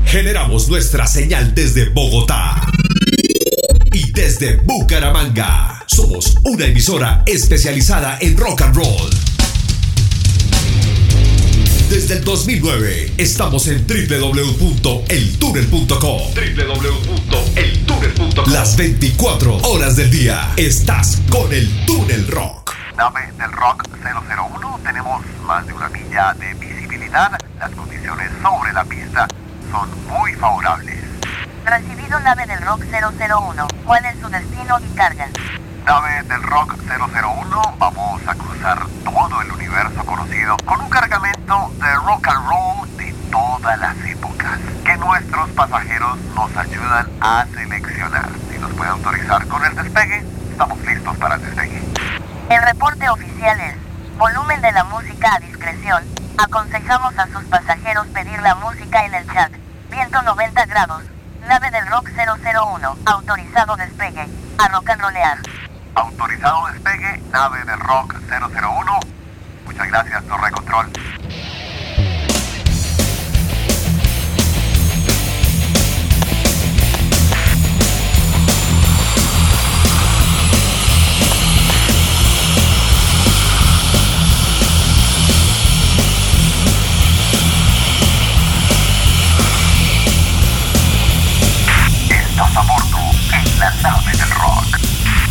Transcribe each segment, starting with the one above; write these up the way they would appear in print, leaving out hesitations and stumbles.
Generamos nuestra señal desde Bogotá y desde Bucaramanga. Somos una emisora especializada en rock and roll. Desde el 2009 estamos en www.eltunnel.com. Las 24 horas del día estás con el Túnel Rock. Nave del Rock 001, tenemos más de una milla de visibilidad. Las condiciones sobre la pista son muy favorables. Recibido nave del Rock 001. ¿Cuál es su destino y carga? Nave del Rock 001, vamos a cruzar todo el universo conocido con un cargamento de rock and roll de todas las épocas que nuestros pasajeros nos ayudan a seleccionar. Si nos puede autorizar con el despegue, estamos listos para el despegue. El reporte oficial es: volumen de la música a discreción. Aconsejamos a sus pasajeros pedir la música en el chat. Viento 90 grados. Nave del Rock 001. Autorizado despegue. A rock and rollear. Autorizado despegue, nave del Rock 001. Muchas gracias, Torre Control. Estás a bordo en la nave del rock.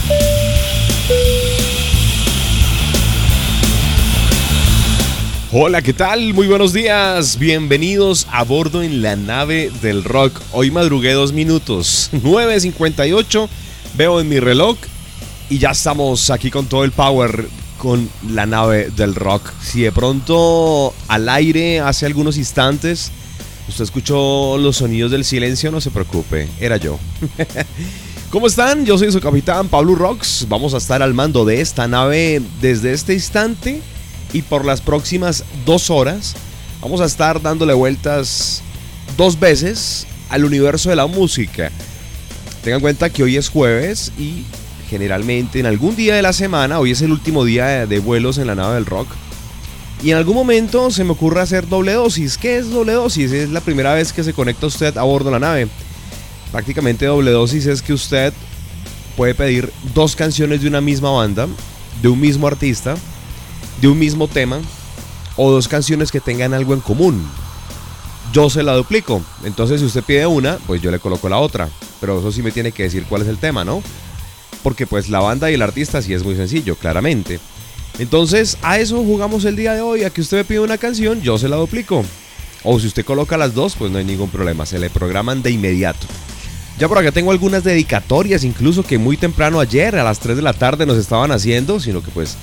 Hola, ¿qué tal? Muy buenos días. Bienvenidos a bordo en la nave del rock. Hoy madrugué 2 minutos, 9:58. Veo en mi reloj y ya estamos aquí con todo el power con la nave del rock. Si de pronto al aire hace algunos instantes usted escuchó los sonidos del silencio, no se preocupe, era yo. ¿Cómo están? Yo soy su capitán Pablo Rocks. Vamos a estar al mando de esta nave desde este instante y por las próximas 2 horas. Vamos a estar dándole vueltas 2 veces al universo de la música. Tengan en cuenta que hoy es jueves y generalmente en algún día de la semana, hoy es el último día de vuelos en la nave del rock, y en algún momento se me ocurre hacer doble dosis. ¿Qué es doble dosis? Es la primera vez que se conecta usted a bordo de la nave. Prácticamente doble dosis es que usted puede pedir 2 canciones de una misma banda, de un mismo artista, de un mismo tema, o 2 canciones que tengan algo en común. Yo se la duplico. Entonces si usted pide una, pues yo le coloco la otra. Pero eso sí me tiene que decir cuál es el tema, ¿no? Porque pues la banda y el artista sí es muy sencillo, claramente. Entonces a eso jugamos el día de hoy. A que usted me pide una canción, yo se la duplico. O si usted coloca las 2, pues no hay ningún problema, se le programan de inmediato. Ya por acá tengo algunas dedicatorias, incluso que muy temprano ayer a las 3 de la tarde nos estaban haciendo, sino que pues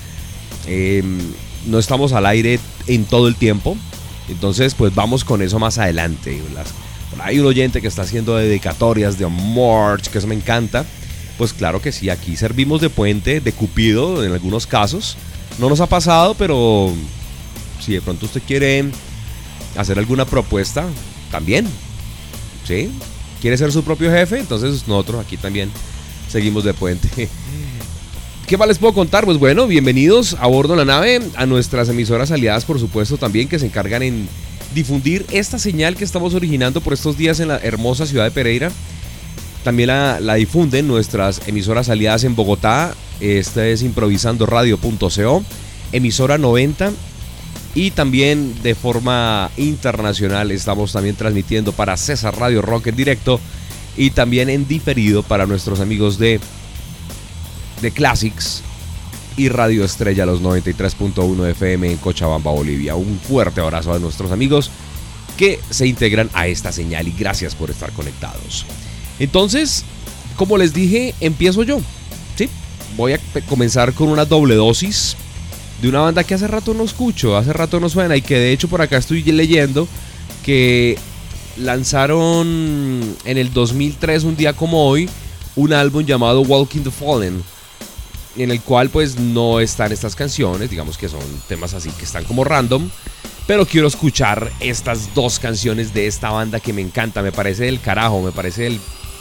no estamos al aire en todo el tiempo. Entonces pues vamos con eso más adelante. Hay un oyente que está haciendo dedicatorias de March, que eso me encanta. Pues claro que sí, aquí servimos de puente, de cupido en algunos casos. No nos ha pasado, pero si de pronto usted quiere hacer alguna propuesta, también, ¿sí? ¿Quiere ser su propio jefe? Entonces nosotros aquí también seguimos de puente. ¿Qué más les puedo contar? Pues bueno, bienvenidos a bordo de la nave, a nuestras emisoras aliadas, por supuesto, también, que se encargan en difundir esta señal que estamos originando por estos días en la hermosa ciudad de Pereira. También la difunden nuestras emisoras aliadas en Bogotá. Esta es improvisandoradio.co, emisora 90. Y también de forma internacional estamos también transmitiendo para César Radio Rock en directo y también en diferido para nuestros amigos de Classics y Radio Estrella, los 93.1 FM en Cochabamba, Bolivia. Un fuerte abrazo a nuestros amigos que se integran a esta señal y gracias por estar conectados. Entonces, como les dije, empiezo yo, ¿sí? Voy a comenzar con una doble dosis de una banda que hace rato no escucho, hace rato no suena, y que de hecho por acá estoy leyendo que lanzaron en el 2003, un día como hoy, un álbum llamado Walking the Fallen, en el cual pues no están estas canciones, digamos que son temas así que están como random, pero quiero escuchar estas 2 canciones de esta banda que me encanta, me parece del carajo, me parece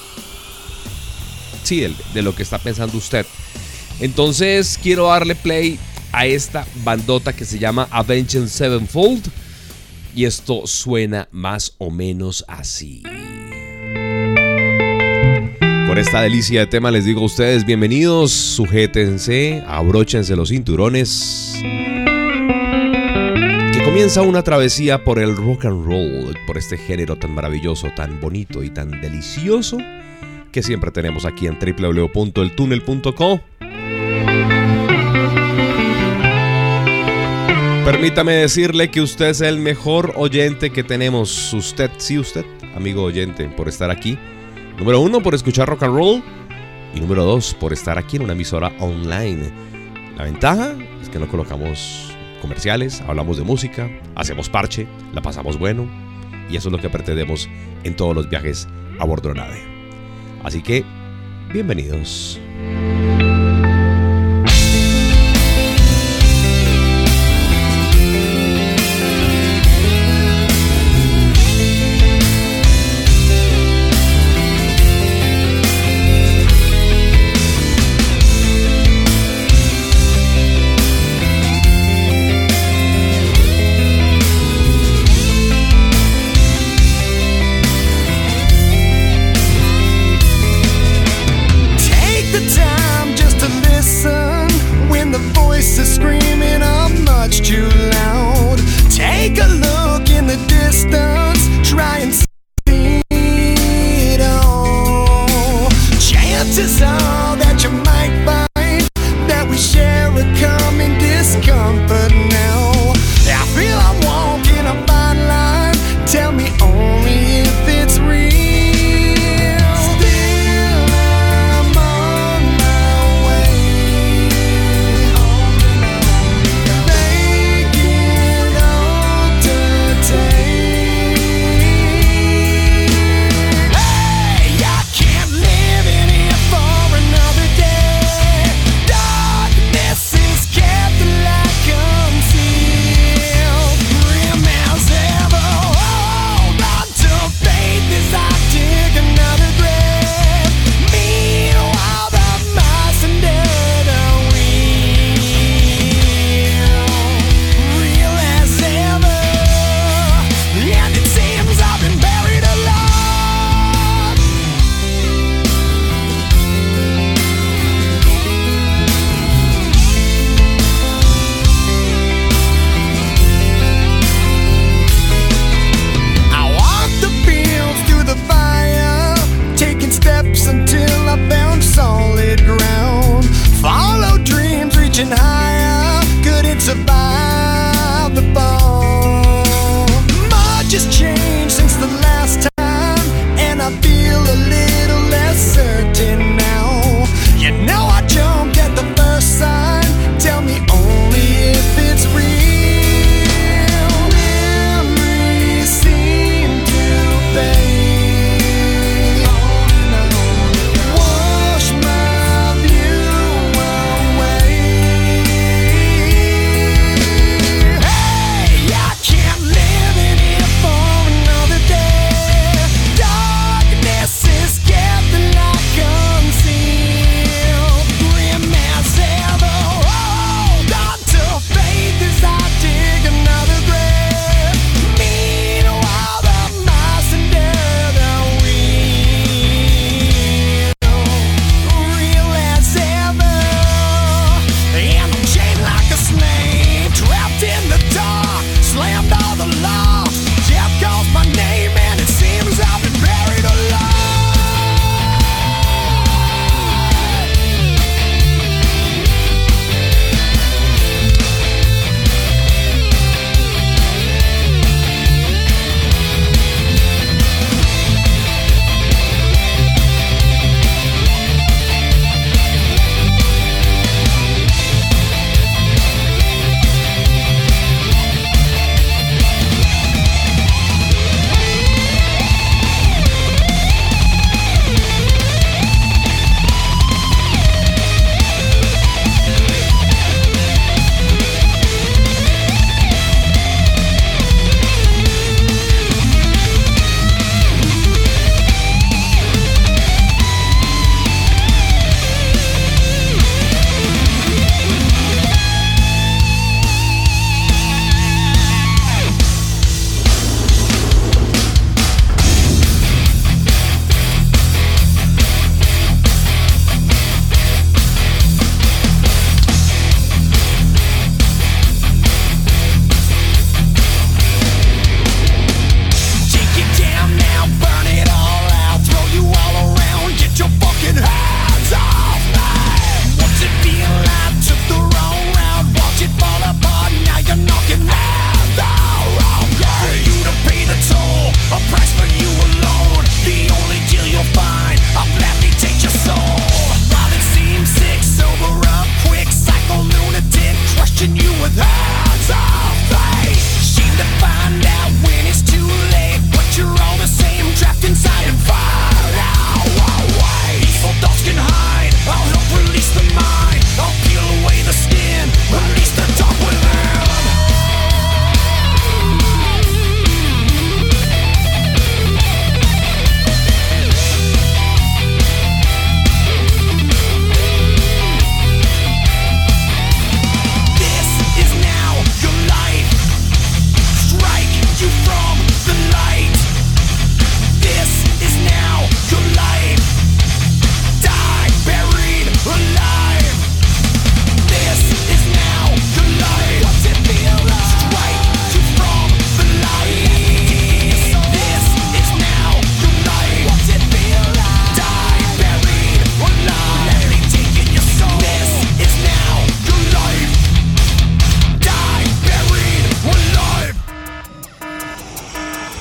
de lo que está pensando usted. Entonces quiero darle play a esta bandota que se llama Avenged Sevenfold. Y esto suena más o menos así. Con esta delicia de tema les digo a ustedes bienvenidos, sujétense, abróchense los cinturones, que comienza una travesía por el rock and roll, por este género tan maravilloso, tan bonito y tan delicioso que siempre tenemos aquí en www.eltunel.co. Permítame decirle que usted es el mejor oyente que tenemos. Usted, sí usted, amigo oyente, por estar aquí. Número 1, por escuchar rock and roll. Y número 2, por estar aquí en una emisora online. La ventaja es que no colocamos comerciales, hablamos de música, hacemos parche, la pasamos bueno. Y eso es lo que pretendemos en todos los viajes a bordo de nave. Así que, bienvenidos. Take the time.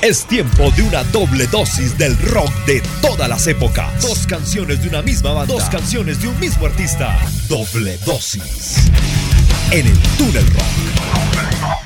Es tiempo de una doble dosis del rock de todas las épocas. Dos canciones de una misma banda. Dos canciones de un mismo artista. Doble dosis. En el Túnel Rock.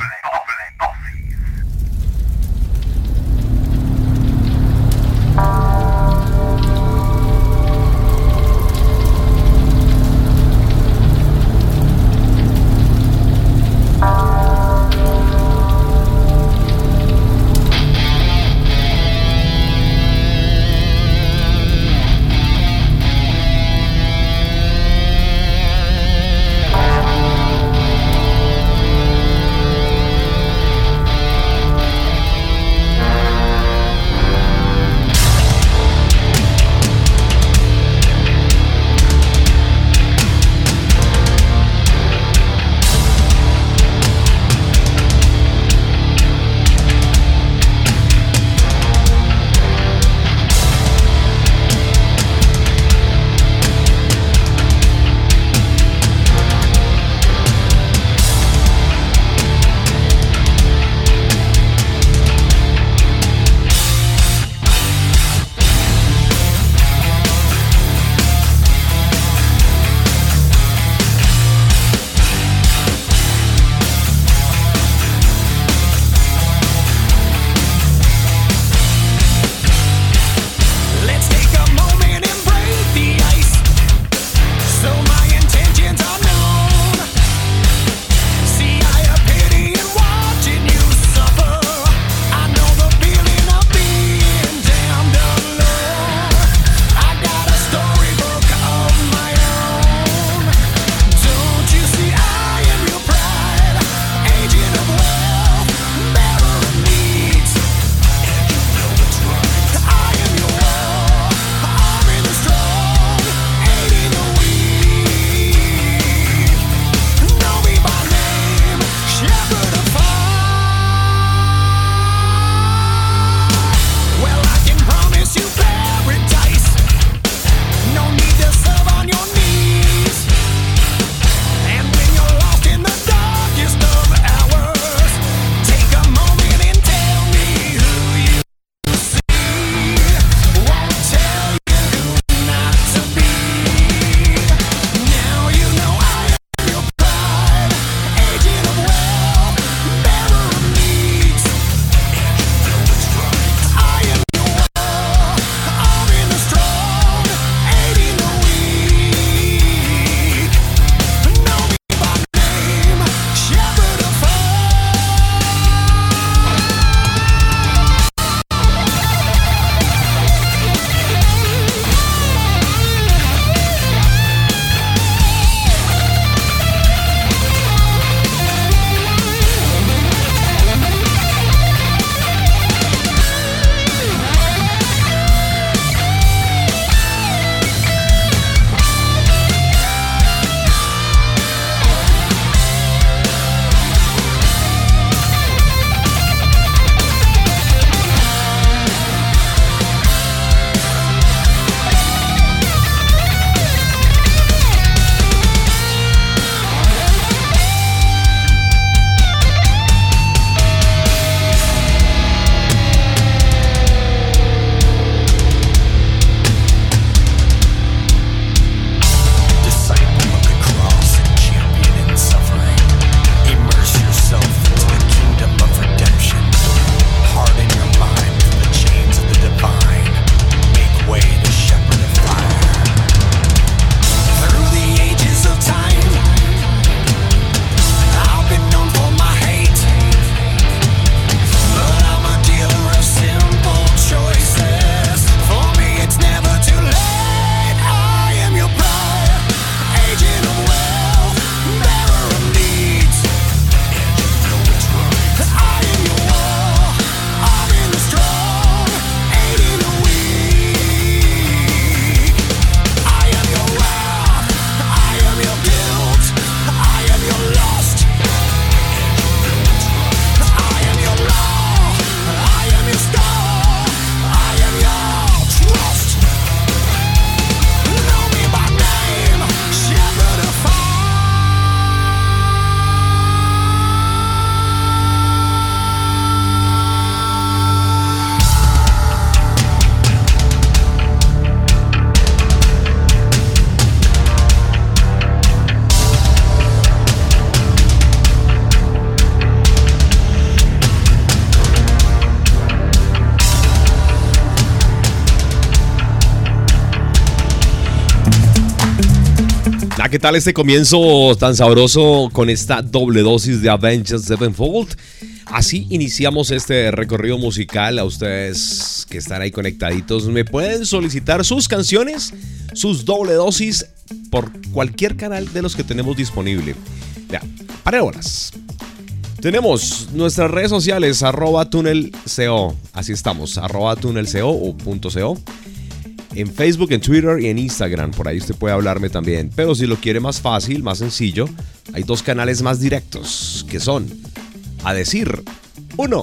Hola, ¿qué tal este comienzo tan sabroso con esta doble dosis de Avenged Sevenfold? Así iniciamos este recorrido musical. A ustedes que están ahí conectaditos, me pueden solicitar sus canciones, sus doble dosis por cualquier canal de los que tenemos disponible. Ya, para horas. Tenemos nuestras redes sociales, @tunelco, así estamos, @tunelco o .co. En Facebook, en Twitter y en Instagram, por ahí usted puede hablarme también. Pero si lo quiere más fácil, más sencillo, hay dos canales más directos, que son, a decir, uno,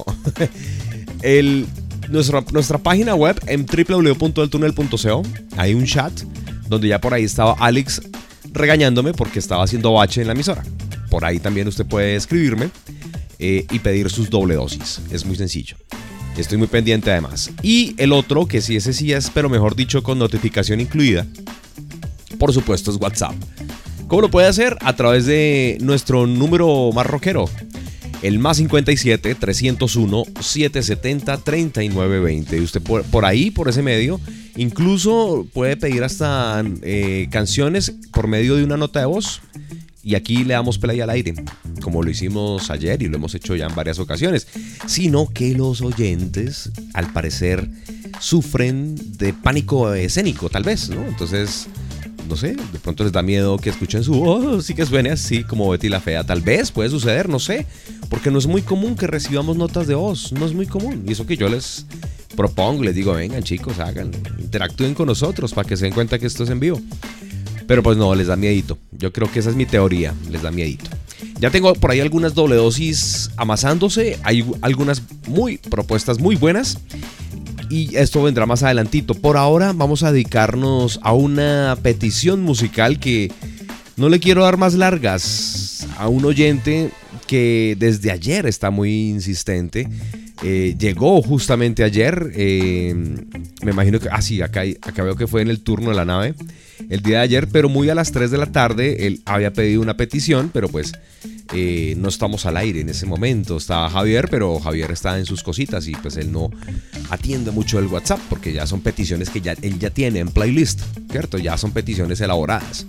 nuestra página web en www.eltunel.co. Hay un chat donde ya por ahí estaba Alex regañándome porque estaba haciendo bache en la emisora. Por ahí también usted puede escribirme y pedir sus doble dosis. Es muy sencillo. Estoy muy pendiente además. Y el otro, que sí, ese sí es, pero mejor dicho, con notificación incluida, por supuesto, es WhatsApp. ¿Cómo lo puede hacer? A través de nuestro número más rockero, el más 57 301 770 3920. Y usted por ahí, por ese medio, incluso puede pedir hasta canciones por medio de una nota de voz. Y aquí le damos play al aire, como lo hicimos ayer y lo hemos hecho ya en varias ocasiones. Sino que los oyentes, al parecer, sufren de pánico escénico, tal vez, ¿no? Entonces, no sé, de pronto les da miedo que escuchen su voz, sí que suene así como Betty la Fea. Tal vez puede suceder, no sé, porque no es muy común que recibamos notas de voz, no es muy común. Y eso que yo les propongo, les digo, vengan chicos, hagan, interactúen con nosotros para que se den cuenta que esto es en vivo. Pero pues no, les da miedito. Yo creo que esa es mi teoría, les da miedito. Ya tengo por ahí algunas doble dosis amasándose. Hay algunas propuestas muy buenas. Y esto vendrá más adelantito. Por ahora vamos a dedicarnos a una petición musical que no le quiero dar más largas. A un oyente que desde ayer está muy insistente. Llegó justamente ayer. Me imagino que... sí, acá veo que fue en el turno de la nave. El día de ayer, pero muy a las 3 de la tarde, él había pedido una petición, pero pues no estamos al aire en ese momento. Estaba Javier, pero Javier está en sus cositas y pues él no atiende mucho el WhatsApp porque ya son peticiones que él ya tiene en playlist, ¿cierto? Ya son peticiones elaboradas.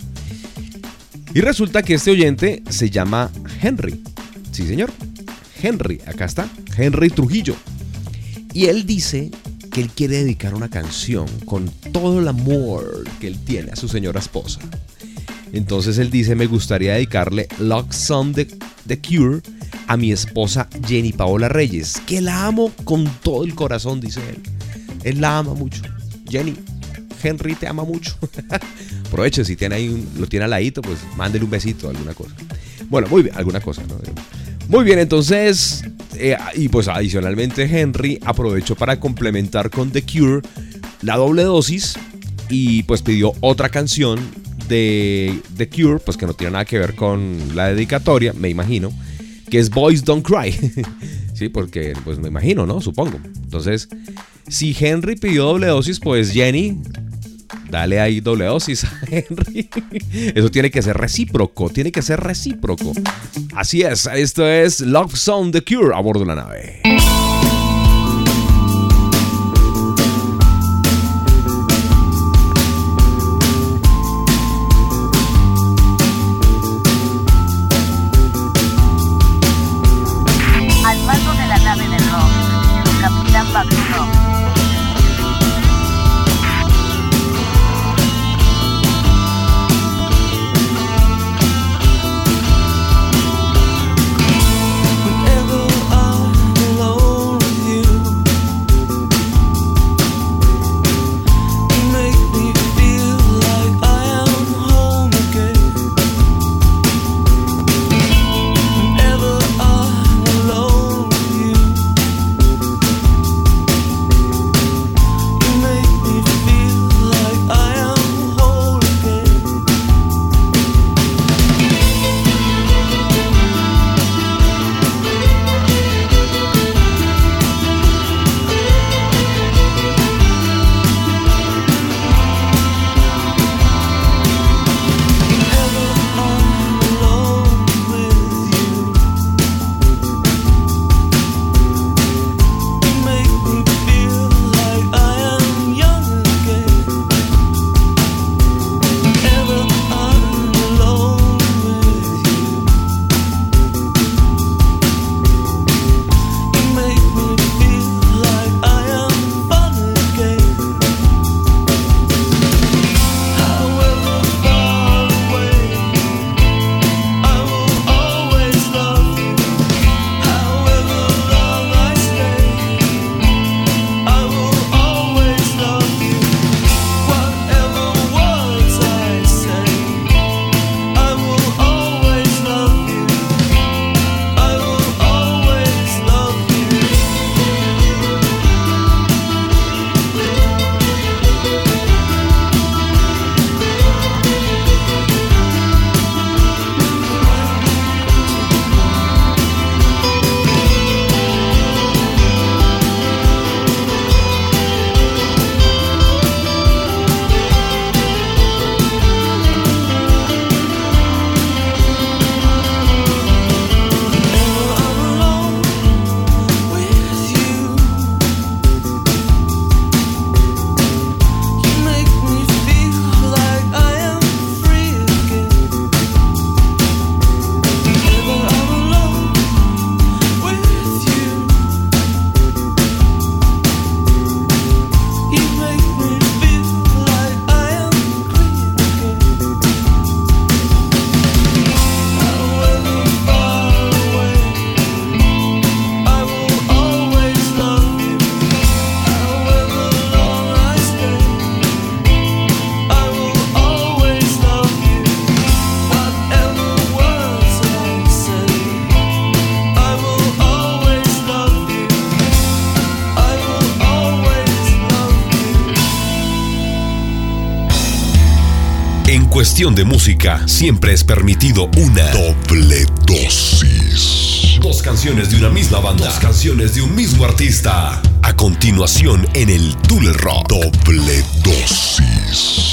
Y resulta que este oyente se llama Henry. Sí, señor. Henry, acá está. Henry Trujillo. Y él dice que él quiere dedicar una canción con todo el amor que él tiene a su señora esposa. Entonces él dice, me gustaría dedicarle Love Song de The Cure a mi esposa Jenny Paola Reyes, que la amo con todo el corazón, dice él. Él la ama mucho. Jenny, Henry te ama mucho. Aproveche, si tiene ahí lo tiene al ladito, pues mándele un besito, alguna cosa. Bueno, muy bien, alguna cosa, ¿no? Muy bien, entonces, y pues adicionalmente Henry aprovechó para complementar con The Cure la doble dosis y pues pidió otra canción de The Cure, pues que no tiene nada que ver con la dedicatoria, me imagino, que es Boys Don't Cry. Sí, porque pues me imagino, ¿no? Supongo. Entonces, si Henry pidió doble dosis, pues Jenny, dale ahí doble dosis a Henry. Eso tiene que ser recíproco, Así es, esto es Love Song The Cure a bordo de la nave. Al mando de la nave del rock, el capitán Pablo Rock. Whenever I'm alone cuestión de música, siempre es permitido una doble dosis. Dos canciones de una misma banda, dos canciones de un mismo artista. A continuación en el Túnel Rock, doble dosis.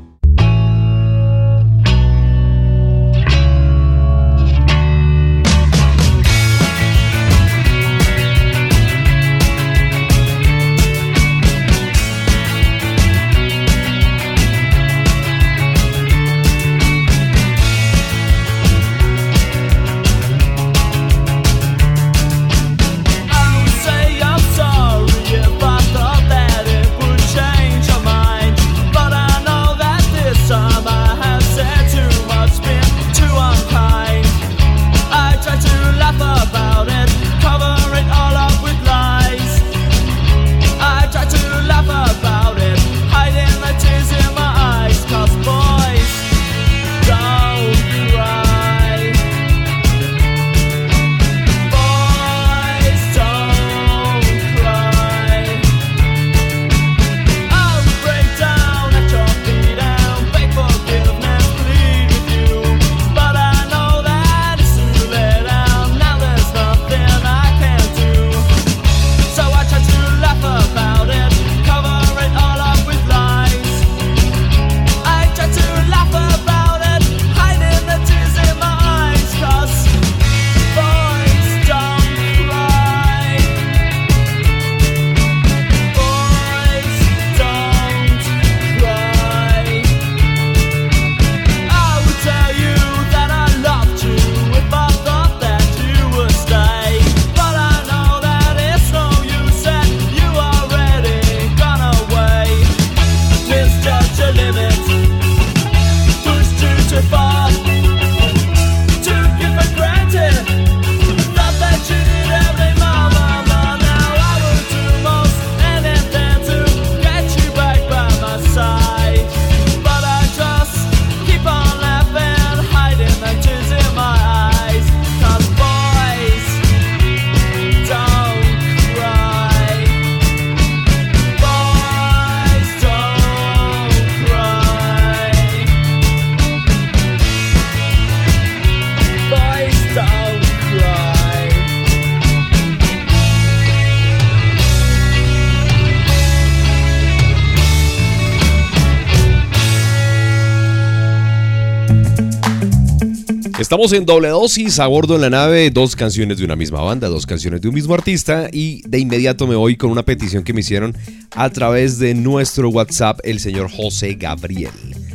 Estamos en doble dosis, a bordo en la nave, dos canciones de una misma banda, dos canciones de un mismo artista, y de inmediato me voy con una petición que me hicieron a través de nuestro WhatsApp, el señor José Gabriel.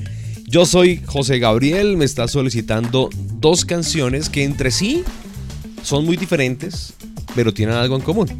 Yo soy José Gabriel, me está solicitando dos canciones que entre sí son muy diferentes, pero tienen algo en común.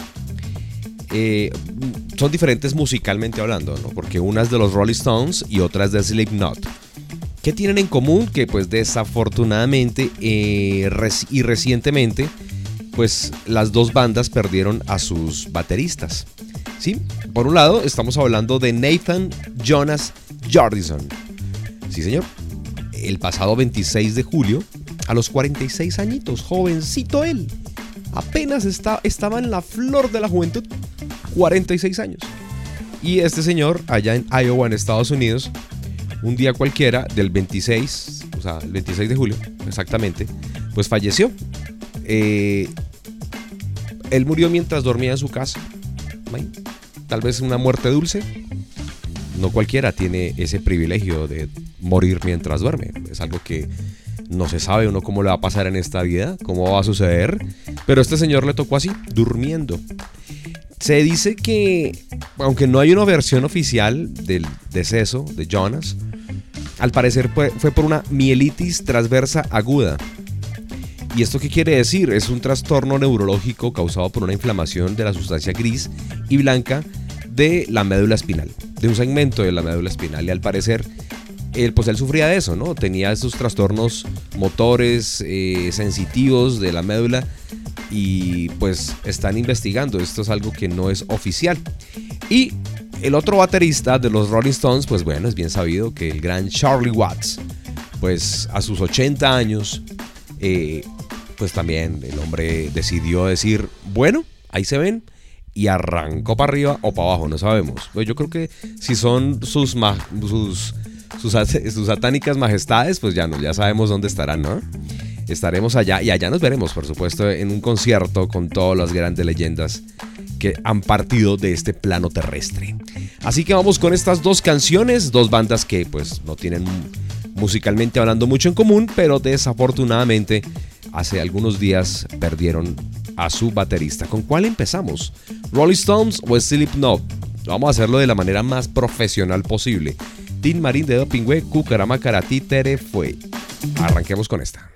Son diferentes musicalmente hablando, ¿no? Porque una es de los Rolling Stones y otra es de Slipknot. ¿Qué tienen en común? Que pues desafortunadamente y recientemente pues las dos bandas perdieron a sus bateristas, ¿sí? Por un lado estamos hablando de Nathan Jonas Jordison. Sí, señor. El pasado 26 de julio, a los 46 añitos, jovencito él. Apenas estaba en la flor de la juventud, 46 años. Y este señor, allá en Iowa, en Estados Unidos, un día cualquiera del 26, o sea, el 26 de julio, exactamente, pues falleció. Él murió mientras dormía en su casa. Tal vez una muerte dulce. No cualquiera tiene ese privilegio de morir mientras duerme. Es algo que no se sabe uno cómo le va a pasar en esta vida, cómo va a suceder. Pero a este señor le tocó así, durmiendo. Se dice que, aunque no hay una versión oficial del deceso de Jonas, al parecer fue por una mielitis transversa aguda. ¿Y esto qué quiere decir? Es un trastorno neurológico causado por una inflamación de la sustancia gris y blanca de la médula espinal, de un segmento de la médula espinal. Y al parecer, él sufría de eso, ¿no? Tenía esos trastornos motores, sensitivos de la médula, y pues están investigando. Esto es algo que no es oficial. Y el otro baterista de los Rolling Stones, pues bueno, es bien sabido que el gran Charlie Watts, pues a sus 80 años, pues también el hombre decidió decir, bueno, ahí se ven, y arrancó para arriba o para abajo, no sabemos. Pues yo creo que si son sus sus satánicas majestades, pues ya sabemos dónde estarán, ¿no? Estaremos allá y allá nos veremos, por supuesto, en un concierto con todas las grandes leyendas que han partido de este plano terrestre. Así que vamos con estas dos canciones, dos bandas que pues no tienen musicalmente hablando mucho en común, pero desafortunadamente hace algunos días perdieron a su baterista. ¿Con cuál empezamos? ¿Rolling Stones o Slipknot? Vamos a hacerlo de la manera más profesional posible. Tin Marín de Dopingüe, Cucarama Karatí Tere fue. Arranquemos con esta.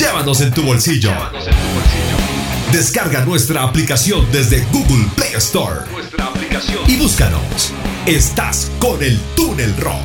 Llévanos en tu bolsillo. Descarga nuestra aplicación desde Google Play Store. Y búscanos. Estás con el Túnel Rock.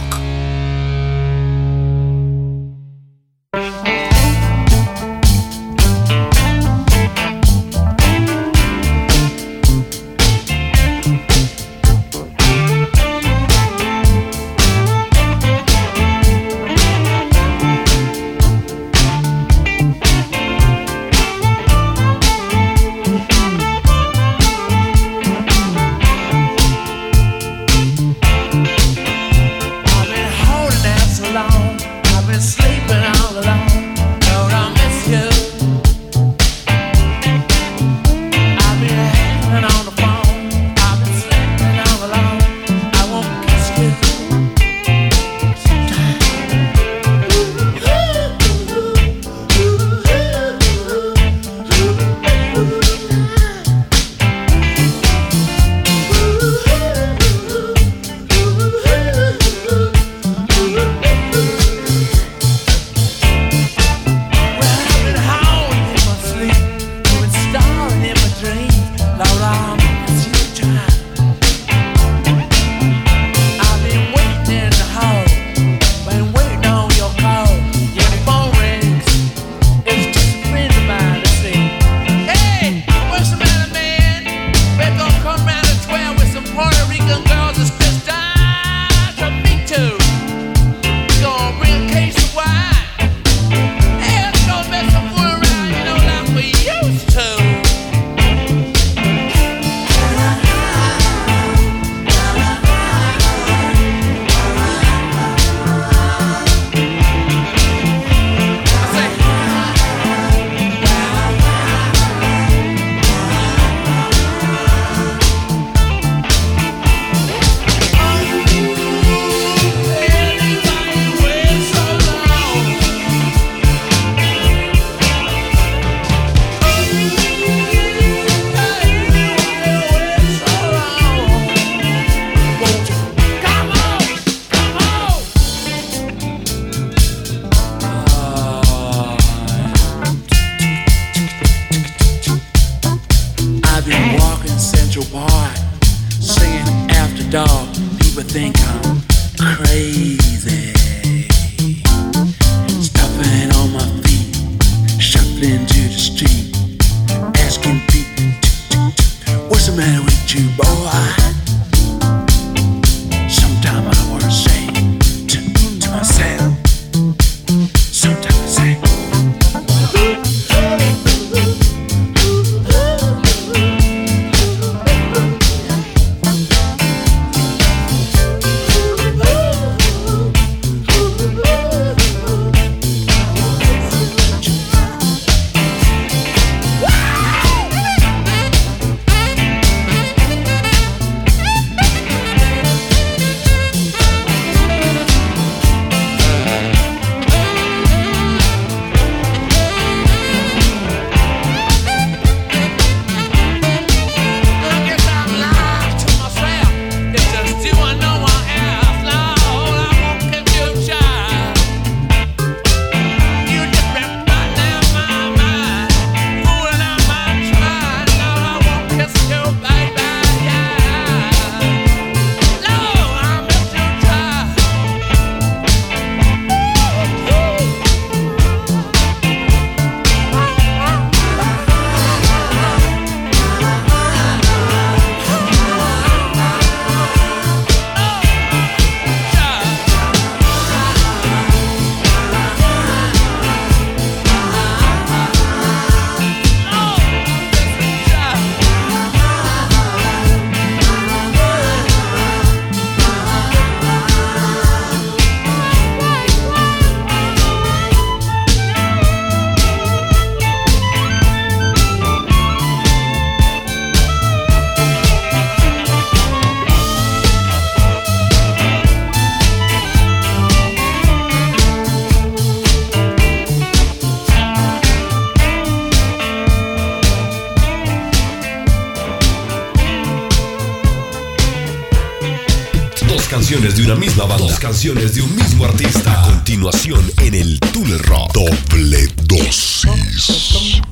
canciones de una misma banda. Dos canciones de un mismo artista. A continuación en el Túnel Rock. Doble dosis.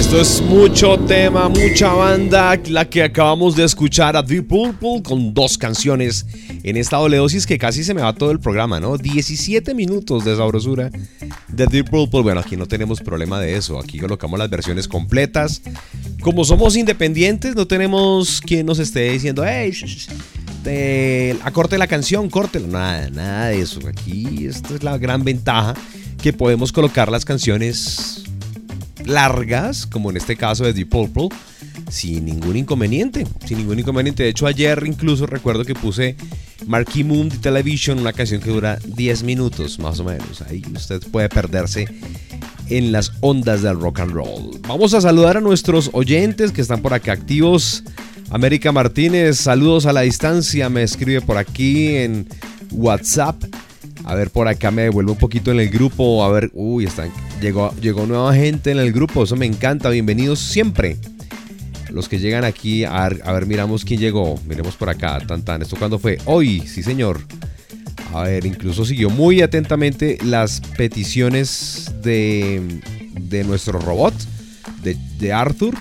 Esto es mucho tema, mucha banda, la que acabamos de escuchar a Deep Purple con 2 canciones en esta doble dosis que casi se me va todo el programa, ¿no? 17 minutos de sabrosura de Deep Purple. Bueno, aquí no tenemos problema de eso, aquí colocamos las versiones completas. Como somos independientes, no tenemos quien nos esté diciendo, hey, acorte la canción, córtela. Nada de eso. Aquí esta es la gran ventaja, que podemos colocar las canciones largas, como en este caso de Deep Purple, sin ningún inconveniente. De hecho, ayer incluso recuerdo que puse Marquee Moon de Television, una canción que dura 10 minutos más o menos. Ahí usted puede perderse en las ondas del rock and roll. Vamos a saludar a nuestros oyentes que están por acá activos. América Martínez, saludos a la distancia, me escribe por aquí en WhatsApp. A ver, por acá me devuelvo un poquito en el grupo. A ver, llegó nueva gente en el grupo, eso me encanta. Bienvenidos siempre los que llegan aquí. A ver, miramos quién llegó. Miremos por acá, tan. ¿Esto cuándo fue? Hoy, sí señor. A ver, incluso siguió muy atentamente las peticiones de nuestro robot, de Arthur.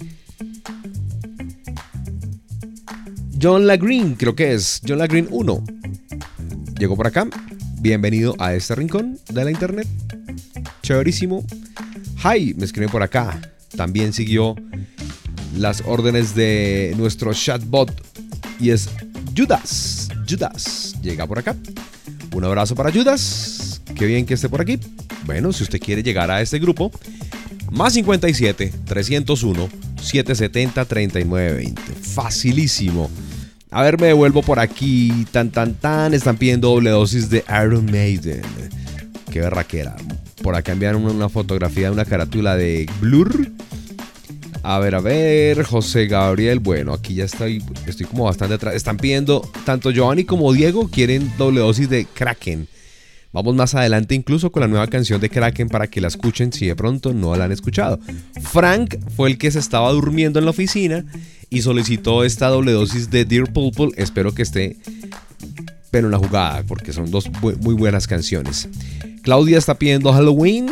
John Lagreen, creo que es John Lagreen 1. Llegó por acá. Bienvenido a este rincón de la internet. Chéverísimo. Hi, me escriben por acá. También siguió las órdenes de nuestro chatbot y es Judas. Llega por acá. Un abrazo para Judas. Qué bien que esté por aquí. Bueno, si usted quiere llegar a este grupo, más 57 301 770 3920. Facilísimo. A ver, me devuelvo por aquí. Tan. Están pidiendo doble dosis de Iron Maiden. Qué berraquera. Por acá enviaron una fotografía de una carátula de Blur. A ver, José Gabriel. Bueno, aquí ya estoy como bastante atrás. Están pidiendo, tanto Giovanni como Diego quieren doble dosis de Kraken. Vamos más adelante incluso con la nueva canción de Kraken para que la escuchen si de pronto no la han escuchado. Frank fue el que se estaba durmiendo en la oficina y solicitó esta doble dosis de Deep Purple. Espero que esté pero en la jugada, porque son 2 muy buenas canciones. Claudia está pidiendo Halloween.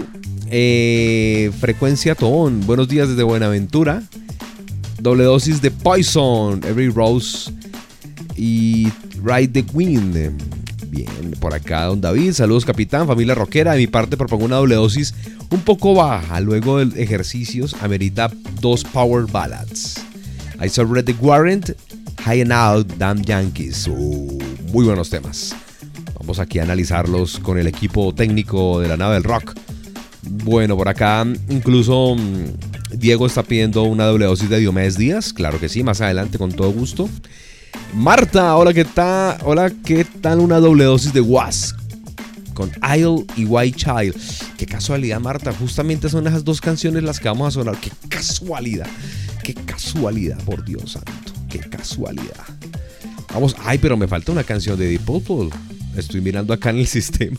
Frecuencia Tobón, buenos días desde Buenaventura. Doble dosis de Poison, Every Rose y Ride the Wind. Bien, por acá don David, saludos capitán, familia rockera. De mi parte propongo una doble dosis un poco baja, luego de ejercicios amerita 2 power ballads. I Saw Red the Warrant, High and Out, Damn Yankees. Muy buenos temas. Vamos aquí a analizarlos con el equipo técnico de la nave del rock. Bueno, por acá incluso Diego está pidiendo una doble dosis de Diomedes Díaz. Claro que sí, más adelante con todo gusto. Marta, hola, ¿qué tal? Hola, ¿qué tal una doble dosis de Was? Con Isle y White Child. Qué casualidad, Marta. Justamente son esas 2 canciones las que vamos a sonar. Qué casualidad, por Dios santo. Qué casualidad. Vamos, pero me falta una canción de Deep Purple. Estoy mirando acá en el sistema.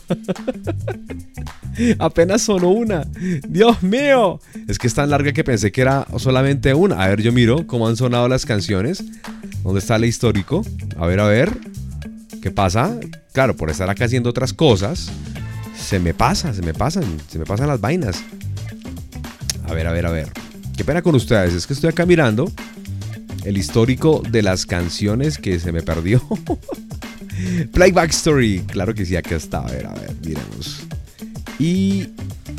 Apenas sonó una. Dios mío. Es que es tan larga que pensé que era solamente una. A ver, yo miro cómo han sonado las canciones. ¿Dónde está el histórico? A ver. ¿Qué pasa? Claro, por estar acá haciendo otras cosas, se me pasan las vainas. A ver. Qué pena con ustedes. Es que estoy acá mirando el histórico de las canciones que se me perdió. Playback Story. Claro que sí, acá está. A ver, miremos. Y...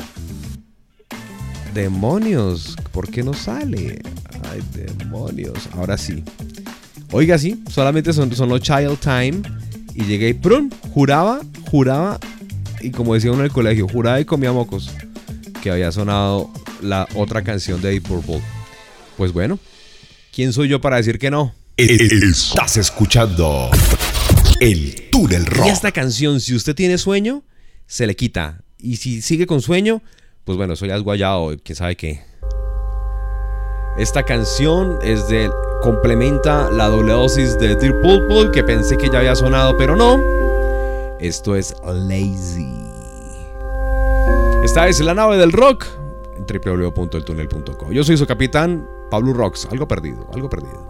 demonios, ¿por qué no sale? Ay, demonios. Ahora sí. Oiga, sí, solamente son los Child Time. Y llegué y ¡prum! Juraba. Y como decía uno en el colegio, juraba y comía mocos que había sonado la otra canción de Deep Purple. Pues bueno, ¿quién soy yo para decir que no? Estás escuchando El Túnel Rock. Y esta canción, si usted tiene sueño, se le quita. Y si sigue con sueño, pues bueno, eso ya es guayado, quién sabe qué. Esta canción complementa la doble dosis de Deep Purple que pensé que ya había sonado, pero no. Esto es Lazy. Esta es la nave del rock en www.eltunel.co. Yo soy su capitán, Pablo Rocks. Algo perdido.